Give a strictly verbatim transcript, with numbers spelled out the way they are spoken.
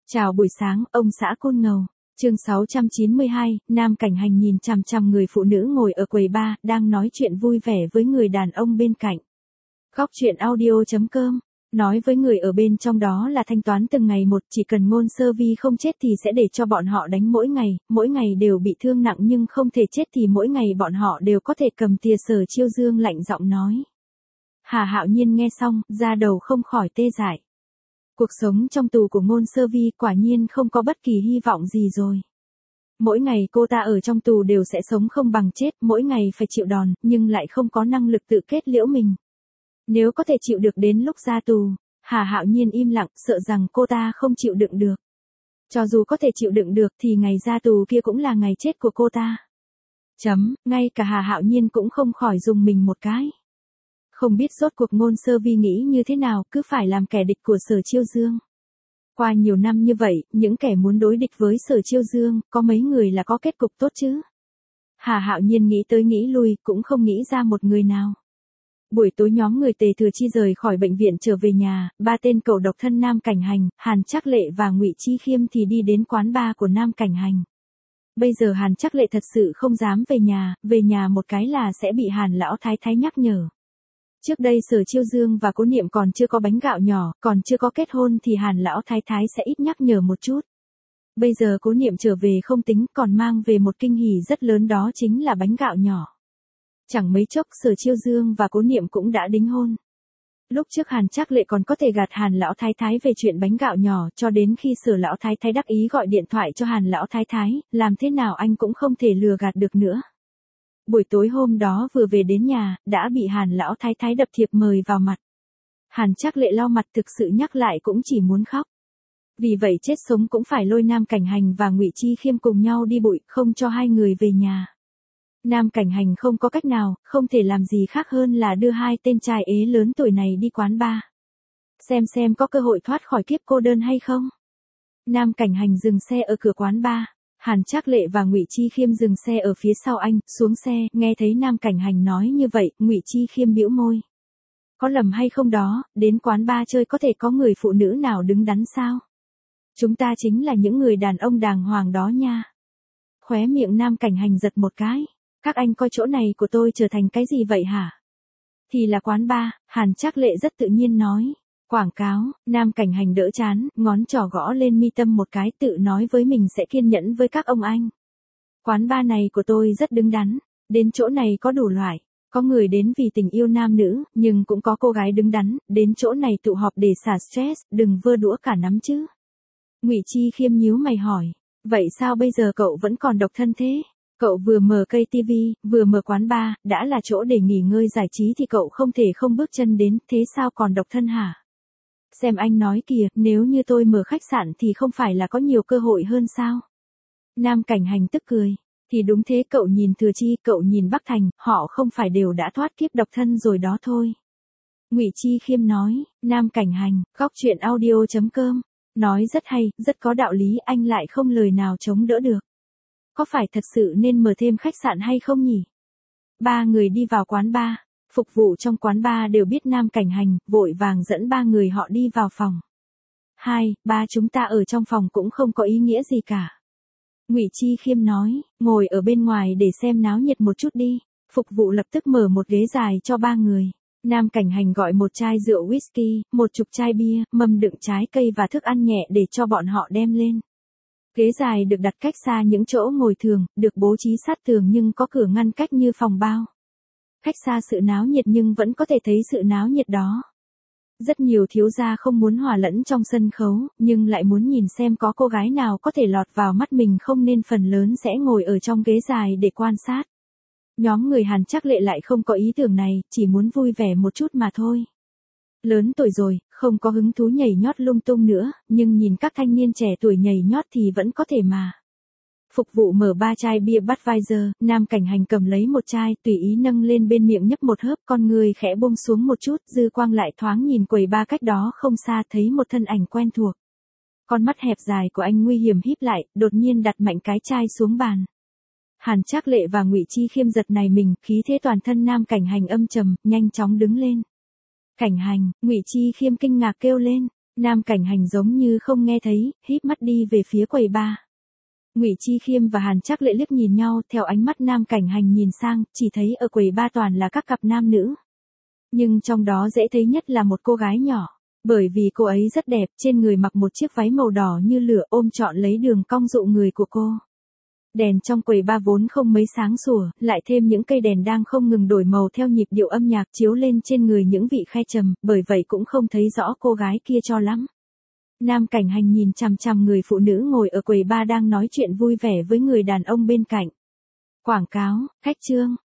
Chào buổi sáng, ông xã Côn Ngầu. Chương sáu trăm chín mươi hai, Nam Cảnh Hành nhìn chằm chằm người phụ nữ ngồi ở quầy bar, đang nói chuyện vui vẻ với người đàn ông bên cạnh. Góc truyện audio chấm com. Nói với người ở bên trong đó là thanh toán từng ngày một, chỉ cần Ngôn Sơ Vi không chết thì sẽ để cho bọn họ đánh mỗi ngày, mỗi ngày đều bị thương nặng nhưng không thể chết thì mỗi ngày bọn họ đều có thể cầm tia. Sở Chiêu Dương lạnh giọng nói. Hà Hạo Nhiên nghe xong, da đầu không khỏi tê dại. Cuộc sống trong tù của Ngôn Sơ Vi quả nhiên không có bất kỳ hy vọng gì rồi. Mỗi ngày cô ta ở trong tù đều sẽ sống không bằng chết, mỗi ngày phải chịu đòn, nhưng lại không có năng lực tự kết liễu mình. Nếu có thể chịu được đến lúc ra tù, Hà Hạo Nhiên im lặng, sợ rằng cô ta không chịu đựng được. Cho dù có thể chịu đựng được thì ngày ra tù kia cũng là ngày chết của cô ta. Chấm, ngay cả Hà Hạo Nhiên cũng không khỏi dùng mình một cái. Không biết rốt cuộc Ngôn Sơ Vi nghĩ như thế nào, cứ phải làm kẻ địch của Sở Chiêu Dương. Qua nhiều năm như vậy, những kẻ muốn đối địch với Sở Chiêu Dương, có mấy người là có kết cục tốt chứ? Hà Hạo Nhiên nghĩ tới nghĩ lui, cũng không nghĩ ra một người nào. Buổi tối nhóm người Tề Thừa Chi rời khỏi bệnh viện trở về nhà, ba tên cậu độc thân Nam Cảnh Hành, Hàn Trác Lệ và Ngụy Chi Khiêm thì đi đến quán bar của Nam Cảnh Hành. Bây giờ Hàn Trác Lệ thật sự không dám về nhà, về nhà một cái là sẽ bị Hàn lão thái thái nhắc nhở. Trước đây Sở Chiêu Dương và Cố Niệm còn chưa có bánh gạo nhỏ, còn chưa có kết hôn thì Hàn lão thái thái sẽ ít nhắc nhở một chút. Bây giờ Cố Niệm trở về không tính, còn mang về một kinh hỉ rất lớn, đó chính là bánh gạo nhỏ. Chẳng mấy chốc Sở Chiêu Dương và Cố Niệm cũng đã đính hôn. Lúc trước Hàn Trác Lệ còn có thể gạt Hàn lão thái thái về chuyện bánh gạo nhỏ, cho đến khi Sở lão thái thái đắc ý gọi điện thoại cho Hàn lão thái thái, làm thế nào anh cũng không thể lừa gạt được nữa. Buổi tối hôm đó vừa về đến nhà, đã bị Hàn lão thái thái đập thiệp mời vào mặt. Hàn Trác Lệ lau mặt, thực sự nhắc lại cũng chỉ muốn khóc. Vì vậy chết sống cũng phải lôi Nam Cảnh Hành và Ngụy Chi Khiêm cùng nhau đi bụi, không cho hai người về nhà. Nam Cảnh Hành không có cách nào, không thể làm gì khác hơn là đưa hai tên trai ế lớn tuổi này đi quán bar. Xem xem có cơ hội thoát khỏi kiếp cô đơn hay không. Nam Cảnh Hành dừng xe ở cửa quán bar. Hàn Trác Lệ và Ngụy Chi Khiêm dừng xe ở phía sau anh, xuống xe, nghe thấy Nam Cảnh Hành nói như vậy, Ngụy Chi Khiêm bĩu môi. Có lầm hay không đó, đến quán bar chơi có thể có người phụ nữ nào đứng đắn sao? Chúng ta chính là những người đàn ông đàng hoàng đó nha. Khóe miệng Nam Cảnh Hành giật một cái. Các anh coi chỗ này của tôi trở thành cái gì vậy hả? Thì là quán bar, Hàn Trác Lệ rất tự nhiên nói. Quảng cáo, Nam Cảnh Hành đỡ chán, ngón trỏ gõ lên mi tâm một cái, tự nói với mình sẽ kiên nhẫn với các ông anh. Quán bar này của tôi rất đứng đắn, đến chỗ này có đủ loại, có người đến vì tình yêu nam nữ, nhưng cũng có cô gái đứng đắn, đến chỗ này tụ họp để xả stress, đừng vơ đũa cả nắm chứ. Ngụy Chi Khiêm nhíu mày hỏi, vậy sao bây giờ cậu vẫn còn độc thân thế? Cậu vừa mở cây tivi, vừa mở quán bar, đã là chỗ để nghỉ ngơi giải trí thì cậu không thể không bước chân đến, thế sao còn độc thân hả? Xem anh nói kìa, nếu như tôi mở khách sạn thì không phải là có nhiều cơ hội hơn sao? Nam Cảnh Hành tức cười. Thì đúng thế, cậu nhìn Thừa Chi, cậu nhìn Bắc Thành, họ không phải đều đã thoát kiếp độc thân rồi đó thôi. Ngụy Chi Khiêm nói, Nam Cảnh Hành, góc truyện audio chấm com. Nói rất hay, rất có đạo lý, anh lại không lời nào chống đỡ được. Có phải thật sự nên mở thêm khách sạn hay không nhỉ? Ba người đi vào quán bar. Phục vụ trong quán bar đều biết Nam Cảnh Hành, vội vàng dẫn ba người họ đi vào phòng. Hai, ba chúng ta ở trong phòng cũng không có ý nghĩa gì cả. Ngụy Chi Khiêm nói, ngồi ở bên ngoài để xem náo nhiệt một chút đi. Phục vụ lập tức mở một ghế dài cho ba người. Nam Cảnh Hành gọi một chai rượu whisky, một chục chai bia, mâm đựng trái cây và thức ăn nhẹ để cho bọn họ đem lên. Ghế dài được đặt cách xa những chỗ ngồi thường, được bố trí sát tường nhưng có cửa ngăn cách như phòng bao. Cách xa sự náo nhiệt nhưng vẫn có thể thấy sự náo nhiệt đó. Rất nhiều thiếu gia không muốn hòa lẫn trong sân khấu, nhưng lại muốn nhìn xem có cô gái nào có thể lọt vào mắt mình không, nên phần lớn sẽ ngồi ở trong ghế dài để quan sát. Nhóm người Hàn Trác Lệ lại không có ý tưởng này, chỉ muốn vui vẻ một chút mà thôi. Lớn tuổi rồi, không có hứng thú nhảy nhót lung tung nữa, nhưng nhìn các thanh niên trẻ tuổi nhảy nhót thì vẫn có thể mà. Phục vụ mở ba chai bia Budweiser, Nam Cảnh Hành cầm lấy một chai, tùy ý nâng lên bên miệng nhấp một hớp, con người khẽ buông xuống một chút, dư quang lại thoáng nhìn quầy bar cách đó không xa, thấy một thân ảnh quen thuộc. Con mắt hẹp dài của anh nguy hiểm híp lại, đột nhiên đặt mạnh cái chai xuống bàn. Hàn Trác Lệ và Ngụy Chi Khiêm giật nảy mình, khí thế toàn thân Nam Cảnh Hành âm trầm, nhanh chóng đứng lên. Cảnh Hành, Ngụy Chi Khiêm kinh ngạc kêu lên, Nam Cảnh Hành giống như không nghe thấy, híp mắt đi về phía quầy bar. Ngụy Chi Khiêm và Hàn Trác Lệ liếc nhìn nhau, theo ánh mắt Nam Cảnh Hành nhìn sang, chỉ thấy ở quầy bar toàn là các cặp nam nữ. Nhưng trong đó dễ thấy nhất là một cô gái nhỏ, bởi vì cô ấy rất đẹp, trên người mặc một chiếc váy màu đỏ như lửa ôm trọn lấy đường cong dụ người của cô. Đèn trong quầy bar vốn không mấy sáng sủa, lại thêm những cây đèn đang không ngừng đổi màu theo nhịp điệu âm nhạc chiếu lên trên người những vị khách trầm, bởi vậy cũng không thấy rõ cô gái kia cho lắm. Nam Cảnh Hành nhìn chằm chằm người phụ nữ ngồi ở quầy bar đang nói chuyện vui vẻ với người đàn ông bên cạnh. Quảng cáo, khách trương,